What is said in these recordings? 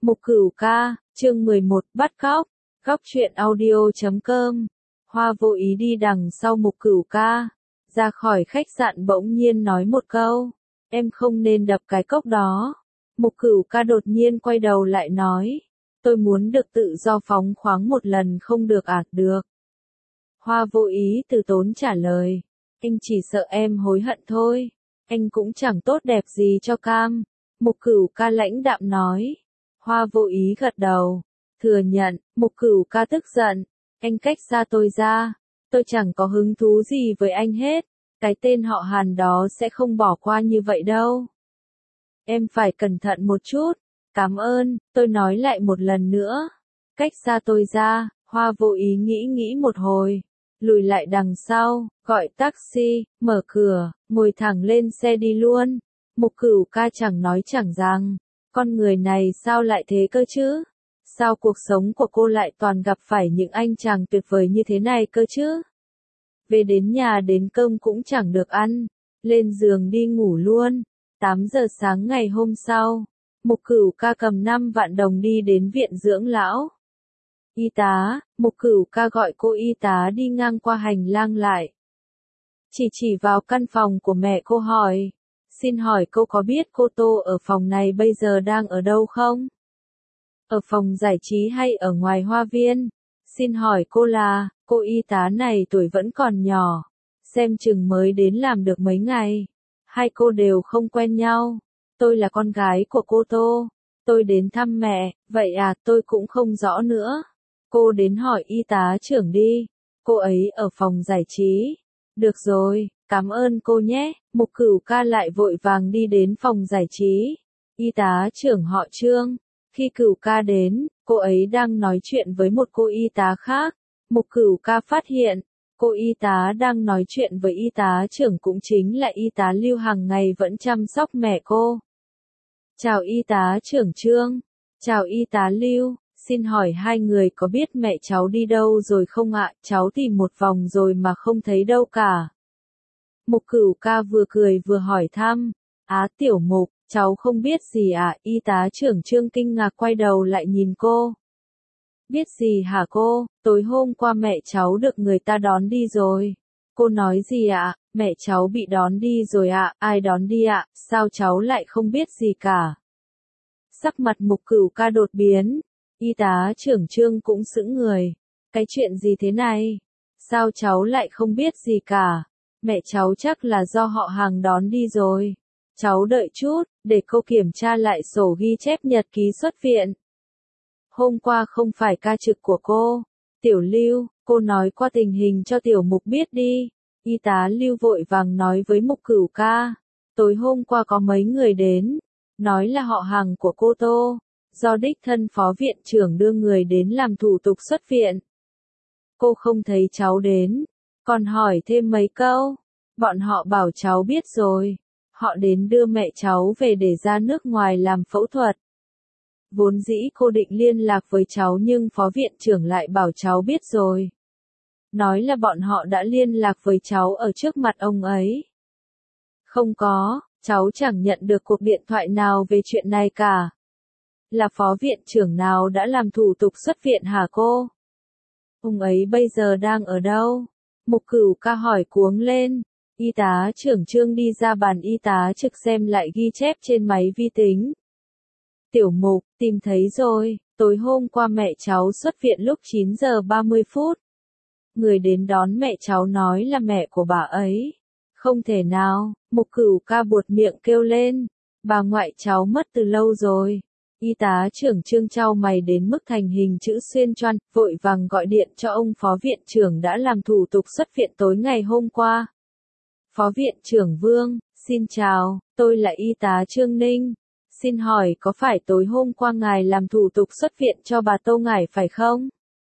Mục Cửu ca, chương 11, bắt cóc. Góc truyện audio.com. Hoa vô ý đi đằng sau Mục Cửu ca, ra khỏi khách sạn bỗng nhiên nói một câu, em không nên đập cái cốc đó. Mục Cửu ca đột nhiên quay đầu lại nói, tôi muốn được tự do phóng khoáng một lần không được được. Hoa vô ý từ tốn trả lời, anh chỉ sợ em hối hận thôi, anh cũng chẳng tốt đẹp gì cho cam. Mục Cửu ca lãnh đạm nói. Hoa vô ý gật đầu, thừa nhận. Mục Cửu ca tức giận, anh cách xa tôi ra, tôi chẳng có hứng thú gì với anh hết, cái tên họ Hàn đó sẽ không bỏ qua như vậy đâu. Em phải cẩn thận một chút, cảm ơn, tôi nói lại một lần nữa, cách xa tôi ra. Hoa vô ý nghĩ một hồi, lùi lại đằng sau, gọi taxi, mở cửa, ngồi thẳng lên xe đi luôn. Mục Cửu ca chẳng nói chẳng rằng, con người này sao lại thế cơ chứ? Sao cuộc sống của cô lại toàn gặp phải những anh chàng tuyệt vời như thế này cơ chứ? Về đến nhà đến cơm cũng chẳng được ăn, lên giường đi ngủ luôn. 8 giờ sáng ngày hôm sau, Mục Cửu ca cầm 5 vạn đồng đi đến viện dưỡng lão. Y tá, Mục Cửu ca gọi cô y tá đi ngang qua hành lang lại. Chỉ vào căn phòng của mẹ cô hỏi, xin hỏi cô có biết cô Tô ở phòng này bây giờ đang ở đâu không? Ở phòng giải trí hay ở ngoài hoa viên? Xin hỏi cô là, cô y tá này tuổi vẫn còn nhỏ, xem chừng mới đến làm được mấy ngày. Hai cô đều không quen nhau. Tôi là con gái của cô Tô, tôi đến thăm mẹ, vậy tôi cũng không rõ nữa. Cô đến hỏi y tá trưởng đi, cô ấy ở phòng giải trí. Được rồi, cảm ơn cô nhé. Mục Cửu ca lại vội vàng đi đến phòng giải trí. Y tá trưởng họ Trương. Khi Cửu ca đến, cô ấy đang nói chuyện với một cô y tá khác. Mục Cửu ca phát hiện, cô y tá đang nói chuyện với y tá trưởng cũng chính là y tá Lưu hàng ngày vẫn chăm sóc mẹ cô. Chào y tá trưởng Trương. Chào y tá Lưu, xin hỏi hai người có biết mẹ cháu đi đâu rồi không ạ? Cháu tìm một vòng rồi mà không thấy đâu cả. Mục Cửu ca vừa cười vừa hỏi thăm. Tiểu Mục, cháu không biết gì ạ? Y tá trưởng Trương kinh ngạc quay đầu lại nhìn cô. Biết gì hả cô? Tối hôm qua mẹ cháu được người ta đón đi rồi. Cô nói gì ạ? Mẹ cháu bị đón đi rồi ạ? Ai đón đi ạ? Sao cháu lại không biết gì cả? Sắc mặt Mục Cửu ca đột biến. Y tá trưởng Trương cũng sững người. Cái chuyện gì thế này? Sao cháu lại không biết gì cả? Mẹ cháu chắc là do họ hàng đón đi rồi. Cháu đợi chút, để cô kiểm tra lại sổ ghi chép nhật ký xuất viện. Hôm qua không phải ca trực của cô. Tiểu Lưu, cô nói qua tình hình cho Tiểu Mục biết đi. Y tá Lưu vội vàng nói với Mục Cửu ca. Tối hôm qua có mấy người đến, nói là họ hàng của cô Tô, do đích thân phó viện trưởng đưa người đến làm thủ tục xuất viện. Cô không thấy cháu đến, còn hỏi thêm mấy câu. Bọn họ bảo cháu biết rồi. Họ đến đưa mẹ cháu về để ra nước ngoài làm phẫu thuật. Vốn dĩ cô định liên lạc với cháu nhưng phó viện trưởng lại bảo cháu biết rồi. Nói là bọn họ đã liên lạc với cháu ở trước mặt ông ấy. Không có, cháu chẳng nhận được cuộc điện thoại nào về chuyện này cả. Là phó viện trưởng nào đã làm thủ tục xuất viện hả cô? Ông ấy bây giờ đang ở đâu? Mục Cửu ca hỏi cuống lên. Y tá trưởng Trương đi ra bàn y tá trực xem lại ghi chép trên máy vi tính. Tiểu Mục, tìm thấy rồi, tối hôm qua mẹ cháu xuất viện lúc 9 giờ 30 phút. Người đến đón mẹ cháu nói là mẹ của bà ấy. Không thể nào, Mục Cửu ca buột miệng kêu lên. Bà ngoại cháu mất từ lâu rồi. Y tá trưởng Trương chau mày đến mức thành hình chữ xuyên choăn, vội vàng gọi điện cho ông phó viện trưởng đã làm thủ tục xuất viện tối ngày hôm qua. Phó viện trưởng Vương, xin chào, tôi là y tá Trương Ninh. Xin hỏi có phải tối hôm qua ngài làm thủ tục xuất viện cho bà Tô ngài phải không?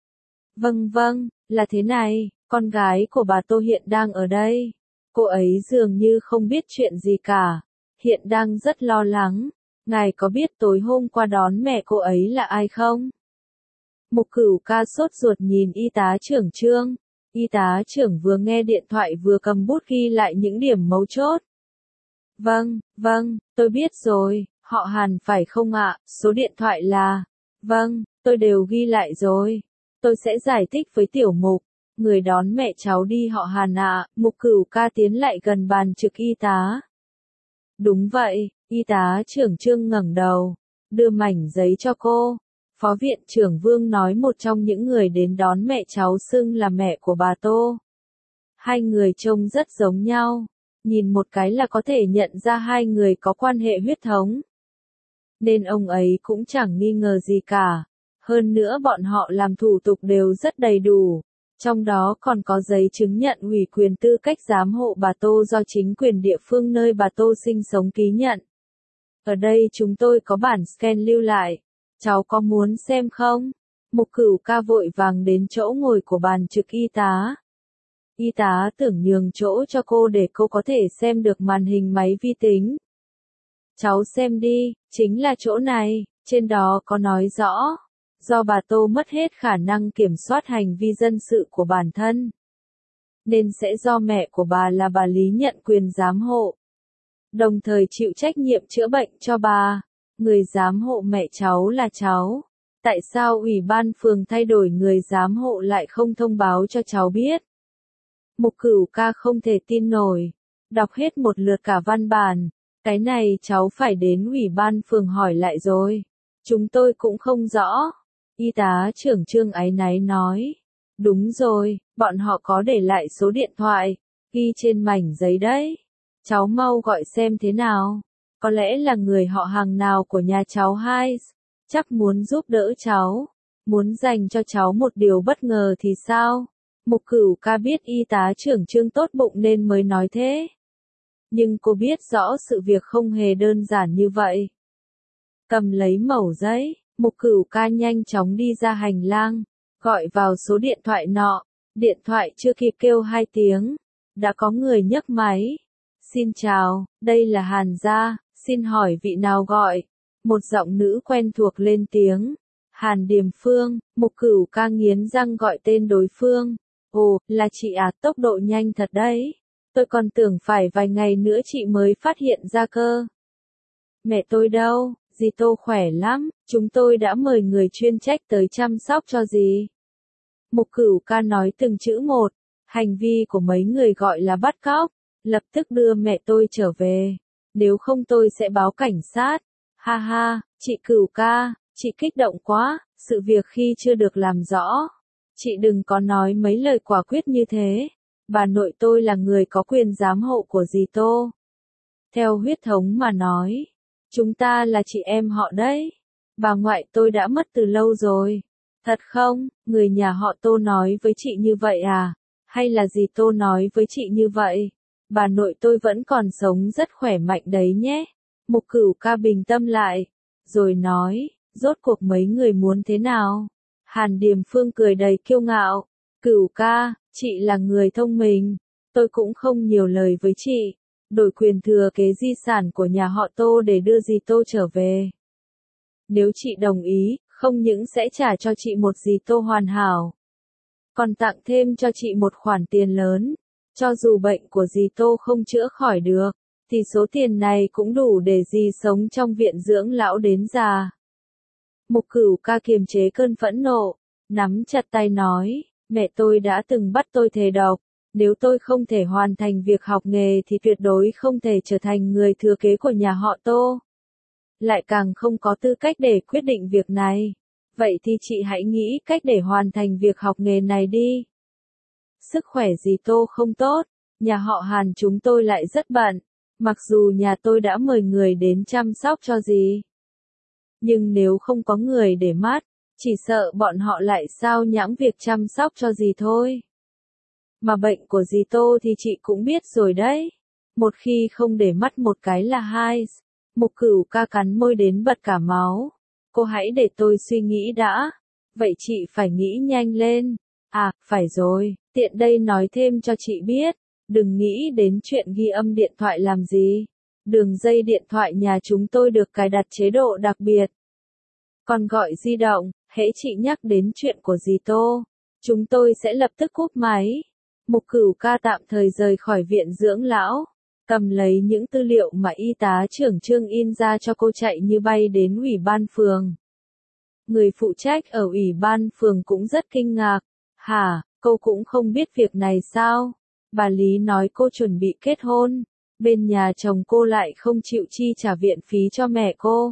Vâng, là thế này, con gái của bà Tô hiện đang ở đây. Cô ấy dường như không biết chuyện gì cả, hiện đang rất lo lắng. Ngài có biết tối hôm qua đón mẹ cô ấy là ai không? Mục Cửu ca sốt ruột nhìn y tá trưởng Trương. Y tá trưởng vừa nghe điện thoại vừa cầm bút ghi lại những điểm mấu chốt. Vâng, tôi biết rồi, Họ Hàn phải không ạ? Số điện thoại là... Vâng, tôi đều ghi lại rồi. Tôi sẽ giải thích với tiểu mục. Người đón mẹ cháu đi họ Hàn ạ. Mục Cửu ca tiến lại gần bàn trực y tá. Đúng vậy, y tá trưởng Trương ngẩng đầu, đưa mảnh giấy cho cô. Phó viện trưởng Vương nói một trong những người đến đón mẹ cháu xưng là mẹ của bà Tô. Hai người trông rất giống nhau, nhìn một cái là có thể nhận ra hai người có quan hệ huyết thống. Nên ông ấy cũng chẳng nghi ngờ gì cả. Hơn nữa bọn họ làm thủ tục đều rất đầy đủ. Trong đó còn có giấy chứng nhận ủy quyền tư cách giám hộ bà Tô do chính quyền địa phương nơi bà Tô sinh sống ký nhận. Ở đây chúng tôi có bản scan lưu lại. Cháu có muốn xem không? Mục Cửu ca vội vàng đến chỗ ngồi của bàn trực y tá. Y tá tưởng nhường chỗ cho cô để cô có thể xem được màn hình máy vi tính. Cháu xem đi, chính là chỗ này, trên đó có nói rõ. Do bà Tô mất hết khả năng kiểm soát hành vi dân sự của bản thân, nên sẽ do mẹ của bà là bà Lý nhận quyền giám hộ, đồng thời chịu trách nhiệm chữa bệnh cho bà. Người giám hộ mẹ cháu là cháu. Tại sao ủy ban phường thay đổi người giám hộ lại không thông báo cho cháu biết? Mục Cửu ca không thể tin nổi. Đọc hết một lượt cả văn bản. Cái này cháu phải đến ủy ban phường hỏi lại rồi. Chúng tôi cũng không rõ. Y tá trưởng Trương áy náy nói. Đúng rồi, bọn họ có để lại số điện thoại, ghi trên mảnh giấy đấy. Cháu mau gọi xem thế nào. Có lẽ là người họ hàng nào của nhà cháu hai. Chắc muốn giúp đỡ cháu. Muốn dành cho cháu một điều bất ngờ thì sao? Mục Cửu ca biết y tá trưởng Trương tốt bụng nên mới nói thế. Nhưng cô biết rõ sự việc không hề đơn giản như vậy. Cầm lấy mẩu giấy, Mục Cửu ca nhanh chóng đi ra hành lang, gọi vào số điện thoại nọ. Điện thoại chưa kịp kêu 2 tiếng, đã có người nhấc máy. Xin chào, đây là Hàn gia, xin hỏi vị nào gọi? Một giọng nữ quen thuộc lên tiếng. Hàn Điềm Phương. Mục Cửu ca nghiến răng gọi tên đối phương. Ồ, là chị à, tốc độ nhanh thật đấy. Tôi còn tưởng phải vài ngày nữa chị mới phát hiện ra cơ. Mẹ tôi đâu, dì Tô khỏe lắm, chúng tôi đã mời người chuyên trách tới chăm sóc cho dì. Mục Cửu ca nói từng chữ một, hành vi của mấy người gọi là bắt cóc, lập tức đưa mẹ tôi trở về, nếu không tôi sẽ báo cảnh sát. Ha ha, chị Cửu ca, chị kích động quá, sự việc khi chưa được làm rõ. Chị đừng có nói mấy lời quả quyết như thế. Bà nội tôi là người có quyền giám hộ của dì Tô. Theo huyết thống mà nói, chúng ta là chị em họ đấy. Bà ngoại tôi đã mất từ lâu rồi. Thật không, người nhà họ Tô nói với chị như vậy à? Hay là dì Tô nói với chị như vậy? Bà nội tôi vẫn còn sống rất khỏe mạnh đấy nhé. Mục Cửu ca bình tâm lại, rồi nói, rốt cuộc mấy người muốn thế nào? Hàn Điềm Phương cười đầy kiêu ngạo. Cửu ca, chị là người thông minh. Tôi cũng không nhiều lời với chị. Đổi quyền thừa kế di sản của nhà họ Tô để đưa dì Tô trở về. Nếu chị đồng ý, không những sẽ trả cho chị một dì Tô hoàn hảo, còn tặng thêm cho chị một khoản tiền lớn. Cho dù bệnh của dì Tô không chữa khỏi được, thì số tiền này cũng đủ để dì sống trong viện dưỡng lão đến già. Mục Cửu ca kiềm chế cơn phẫn nộ, nắm chặt tay nói, mẹ tôi đã từng bắt tôi thề độc, nếu tôi không thể hoàn thành việc học nghề thì tuyệt đối không thể trở thành người thừa kế của nhà họ Tô. Lại càng không có tư cách để quyết định việc này. Vậy thì chị hãy nghĩ cách để hoàn thành việc học nghề này đi. Sức khỏe dì Tô không tốt, nhà họ Hàn chúng tôi lại rất bận, mặc dù nhà tôi đã mời người đến chăm sóc cho dì. Nhưng nếu không có người để mắt, chỉ sợ bọn họ lại sao nhãng việc chăm sóc cho dì thôi. Mà bệnh của dì Tô thì chị cũng biết rồi đấy. Một khi không để mắt một cái là hai. Mục Cửu ca cắn môi đến bật cả máu. Cô hãy để tôi suy nghĩ đã. Vậy chị phải nghĩ nhanh lên. À, phải rồi, tiện đây nói thêm cho chị biết. Đừng nghĩ đến chuyện ghi âm điện thoại làm gì. Đường dây điện thoại nhà chúng tôi được cài đặt chế độ đặc biệt. Còn gọi di động, hễ chị nhắc đến chuyện của dì Tô, chúng tôi sẽ lập tức cúp máy. Mục Cửu ca tạm thời rời khỏi viện dưỡng lão. Cầm lấy những tư liệu mà y tá trưởng Trương in ra cho cô chạy như bay đến ủy ban phường. Người phụ trách ở ủy ban phường cũng rất kinh ngạc. Hả, cô cũng không biết việc này sao? Bà Lý nói cô chuẩn bị kết hôn. Bên nhà chồng cô lại không chịu chi trả viện phí cho mẹ cô.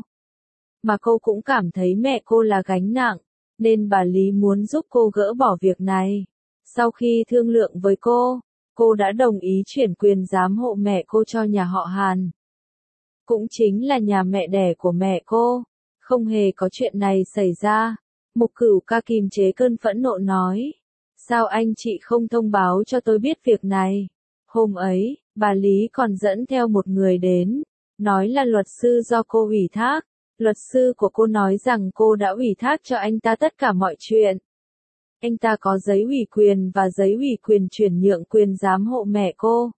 Mà cô cũng cảm thấy mẹ cô là gánh nặng, nên bà Lý muốn giúp cô gỡ bỏ việc này. Sau khi thương lượng với cô đã đồng ý chuyển quyền giám hộ mẹ cô cho nhà họ Hàn. Cũng chính là nhà mẹ đẻ của mẹ cô. Không hề có chuyện này xảy ra. Mục Cửu Ca kìm chế cơn phẫn nộ nói. Sao anh chị không thông báo cho tôi biết việc này? Hôm ấy, bà Lý còn dẫn theo một người đến, nói là luật sư do cô ủy thác. Luật sư của cô nói rằng cô đã ủy thác cho anh ta tất cả mọi chuyện. Anh ta có giấy ủy quyền và giấy ủy quyền chuyển nhượng quyền giám hộ mẹ cô.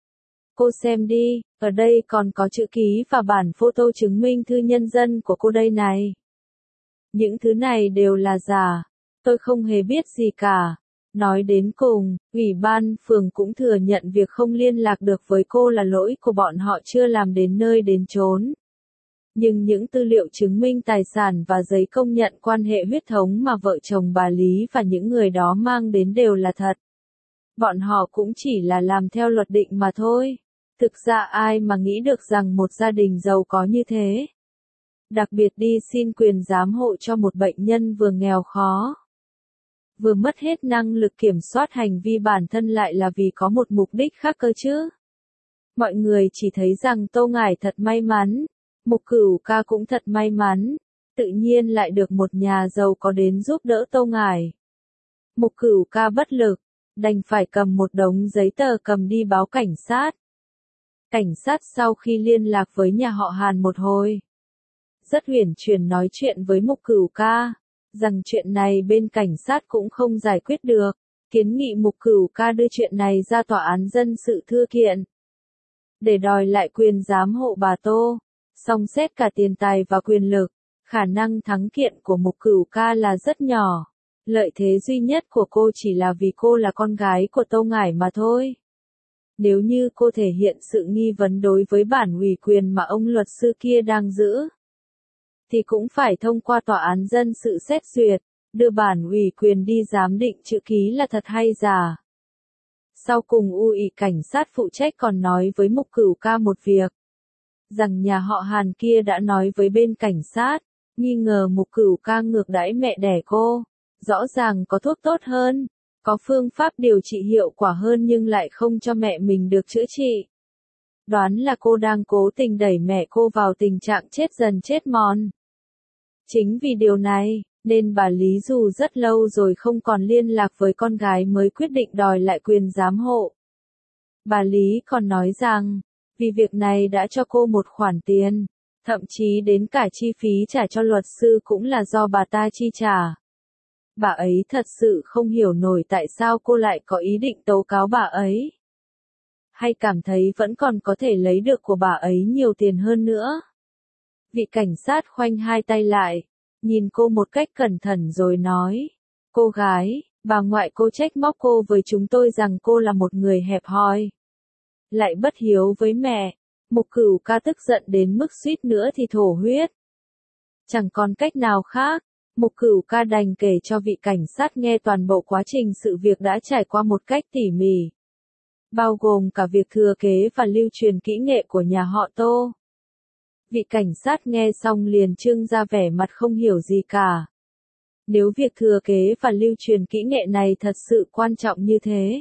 Cô xem đi, ở đây còn có chữ ký và bản photo chứng minh thư nhân dân của cô đây này. Những thứ này đều là giả, tôi không hề biết gì cả. Nói đến cùng, ủy ban phường cũng thừa nhận việc không liên lạc được với cô là lỗi của bọn họ chưa làm đến nơi đến chốn. Nhưng những tư liệu chứng minh tài sản và giấy công nhận quan hệ huyết thống mà vợ chồng bà Lý và những người đó mang đến đều là thật. Bọn họ cũng chỉ là làm theo luật định mà thôi. Thực ra ai mà nghĩ được rằng một gia đình giàu có như thế. Đặc biệt đi xin quyền giám hộ cho một bệnh nhân vừa nghèo khó. Vừa mất hết năng lực kiểm soát hành vi bản thân lại là vì có một mục đích khác cơ chứ. Mọi người chỉ thấy rằng Tô Ngải thật may mắn. Mục Cửu Ca cũng thật may mắn, tự nhiên lại được một nhà giàu có đến giúp đỡ Tô Ngải. Mục Cửu Ca bất lực, đành phải cầm một đống giấy tờ cầm đi báo cảnh sát. Cảnh sát sau khi liên lạc với nhà họ Hàn một hồi, rất uyển chuyển nói chuyện với Mục Cửu Ca, rằng chuyện này bên cảnh sát cũng không giải quyết được, kiến nghị Mục Cửu Ca đưa chuyện này ra tòa án dân sự thưa kiện, để đòi lại quyền giám hộ bà Tô. Song xét cả tiền tài và quyền lực, khả năng thắng kiện của Mục Cửu Ca là rất nhỏ. Lợi thế duy nhất của cô chỉ là vì cô là con gái của Tô Ngải mà thôi. Nếu như cô thể hiện sự nghi vấn đối với bản ủy quyền mà ông luật sư kia đang giữ, thì cũng phải thông qua tòa án dân sự xét duyệt, đưa bản ủy quyền đi giám định chữ ký là thật hay giả. Sau cùng ủy cảnh sát phụ trách còn nói với Mục Cửu Ca một việc. Rằng nhà họ Hàn kia đã nói với bên cảnh sát, nghi ngờ Mục Cửu Ca ngược đãi mẹ đẻ cô. Rõ ràng có thuốc tốt hơn, có phương pháp điều trị hiệu quả hơn nhưng lại không cho mẹ mình được chữa trị. Đoán là cô đang cố tình đẩy mẹ cô vào tình trạng chết dần chết mòn. Chính vì điều này, nên bà Lý dù rất lâu rồi không còn liên lạc với con gái mới quyết định đòi lại quyền giám hộ. Bà Lý còn nói rằng, vì việc này đã cho cô một khoản tiền, thậm chí đến cả chi phí trả cho luật sư cũng là do bà ta chi trả. Bà ấy thật sự không hiểu nổi tại sao cô lại có ý định tố cáo bà ấy. Hay cảm thấy vẫn còn có thể lấy được của bà ấy nhiều tiền hơn nữa. Vị cảnh sát khoanh hai tay lại, nhìn cô một cách cẩn thận rồi nói. Cô gái, bà ngoại cô trách móc cô với chúng tôi rằng cô là một người hẹp hòi. Lại bất hiếu với mẹ. Mục Cửu Ca tức giận đến mức suýt nữa thì thổ huyết. Chẳng còn cách nào khác, Mục Cửu Ca đành kể cho vị cảnh sát nghe toàn bộ quá trình sự việc đã trải qua một cách tỉ mỉ. Bao gồm cả việc thừa kế và lưu truyền kỹ nghệ của nhà họ Tô. Vị cảnh sát nghe xong liền trưng ra vẻ mặt không hiểu gì cả. Nếu việc thừa kế và lưu truyền kỹ nghệ này thật sự quan trọng như thế,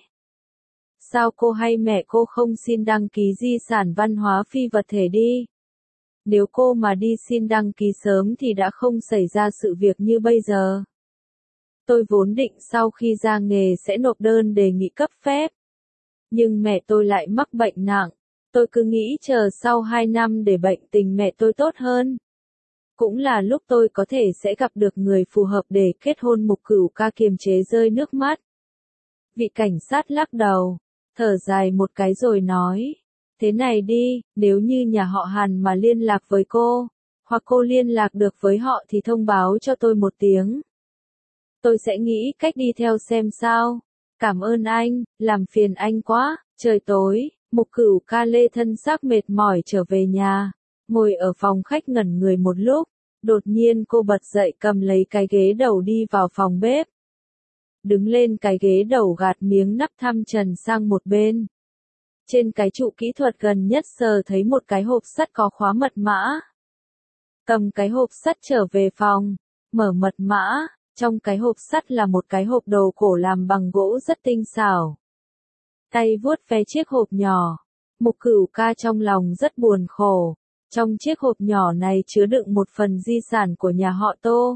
sao cô hay mẹ cô không xin đăng ký di sản văn hóa phi vật thể đi? Nếu cô mà đi xin đăng ký sớm thì đã không xảy ra sự việc như bây giờ. Tôi vốn định sau khi ra nghề sẽ nộp đơn đề nghị cấp phép. Nhưng mẹ tôi lại mắc bệnh nặng. Tôi cứ nghĩ chờ sau 2 năm để bệnh tình mẹ tôi tốt hơn. Cũng là lúc tôi có thể sẽ gặp được người phù hợp để kết hôn. Mục Cửu Ca kiềm chế rơi nước mắt. Vị cảnh sát lắc đầu, thở dài một cái rồi nói. Thế này đi, nếu như nhà họ Hàn mà liên lạc với cô, hoặc cô liên lạc được với họ thì thông báo cho tôi một tiếng. Tôi sẽ nghĩ cách đi theo xem sao. Cảm ơn anh, làm phiền anh quá. Trời tối, Mục Cửu Ca lê thân xác mệt mỏi trở về nhà, ngồi ở phòng khách ngẩn người một lúc, đột nhiên cô bật dậy cầm lấy cái ghế đầu đi vào phòng bếp. Đứng lên cái ghế đầu gạt miếng nắp thăm trần sang một bên. Trên cái trụ kỹ thuật gần nhất sờ thấy một cái hộp sắt có khóa mật mã. Cầm cái hộp sắt trở về phòng, mở mật mã, trong cái hộp sắt là một cái hộp đồ cổ làm bằng gỗ rất tinh xảo. Tay vuốt ve chiếc hộp nhỏ, Mục Cửu Ca trong lòng rất buồn khổ. Trong chiếc hộp nhỏ này chứa đựng một phần di sản của nhà họ Tô.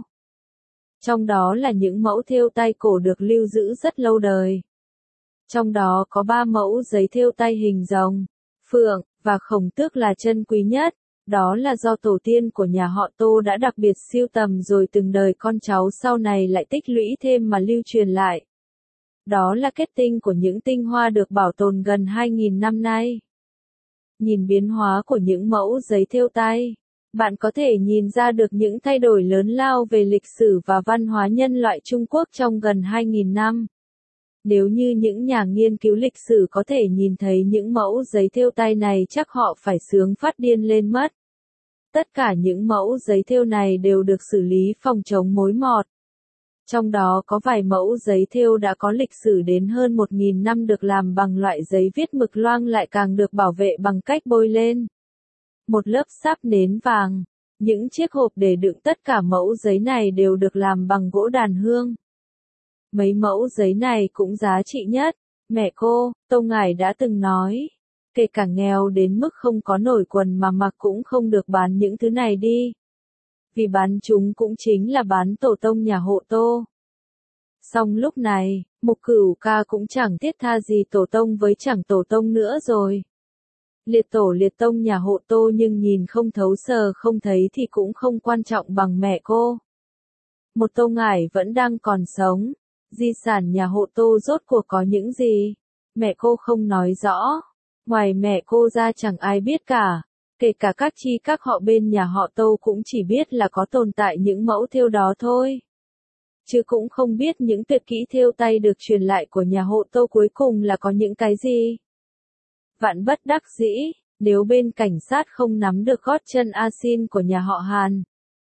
Trong đó là những mẫu thêu tay cổ được lưu giữ rất lâu đời. Trong đó có 3 mẫu giấy thêu tay hình rồng, phượng, và khổng tước là chân quý nhất. Đó là do tổ tiên của nhà họ Tô đã đặc biệt sưu tầm rồi từng đời con cháu sau này lại tích lũy thêm mà lưu truyền lại. Đó là kết tinh của những tinh hoa được bảo tồn gần 2.000 năm nay. Nhìn biến hóa của những mẫu giấy thêu tay, bạn có thể nhìn ra được những thay đổi lớn lao về lịch sử và văn hóa nhân loại Trung Quốc trong gần 2.000 năm. Nếu như những nhà nghiên cứu lịch sử có thể nhìn thấy những mẫu giấy thêu tay này chắc họ phải sướng phát điên lên mất. Tất cả những mẫu giấy thêu này đều được xử lý phòng chống mối mọt. Trong đó có vài mẫu giấy thêu đã có lịch sử đến hơn 1.000 năm được làm bằng loại giấy viết mực loang lại càng được bảo vệ bằng cách bôi lên một lớp sáp nến vàng. Những chiếc hộp để đựng tất cả mẫu giấy này đều được làm bằng gỗ đàn hương. Mấy mẫu giấy này cũng giá trị nhất. Mẹ cô, Tô Ngải đã từng nói, kể cả nghèo đến mức không có nổi quần mà mặc cũng không được bán những thứ này đi. Vì bán chúng cũng chính là bán tổ tông nhà họ Tô. Song lúc này, Mục Cửu Ca cũng chẳng thiết tha gì tổ tông với chẳng tổ tông nữa rồi. Liệt tổ liệt tông nhà họ Tô nhưng nhìn không thấu sờ không thấy thì cũng không quan trọng bằng mẹ cô. Một Tô Ngải vẫn đang còn sống. Di sản nhà họ Tô rốt cuộc có những gì? Mẹ cô không nói rõ. Ngoài mẹ cô ra chẳng ai biết cả. Kể cả các họ bên nhà họ Tô cũng chỉ biết là có tồn tại những mẫu thêu đó thôi. Chứ cũng không biết những tuyệt kỹ thêu tay được truyền lại của nhà họ Tô cuối cùng là có những cái gì. Vạn bất đắc dĩ, nếu bên cảnh sát không nắm được gót chân A Xin của nhà họ Hàn,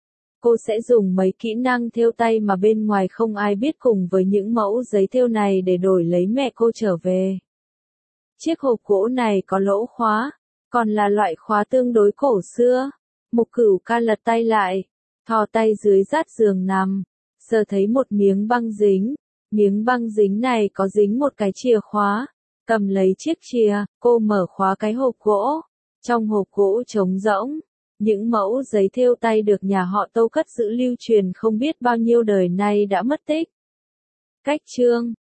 cô sẽ dùng mấy kỹ năng thêu tay mà bên ngoài không ai biết cùng với những mẫu giấy thêu này để đổi lấy mẹ cô trở về. Chiếc hộp gỗ này có lỗ khóa, còn là loại khóa tương đối cổ xưa. Mục Cửu Ca lật tay lại, thò tay dưới rát giường nằm, sờ thấy một miếng băng dính. Miếng băng dính này có dính một cái chìa khóa. Cầm lấy chiếc chìa, cô mở khóa cái hộp gỗ. Trong hộp gỗ trống rỗng, những mẫu giấy thêu tay được nhà họ Tô cất giữ lưu truyền không biết bao nhiêu đời nay đã mất tích. Cách chương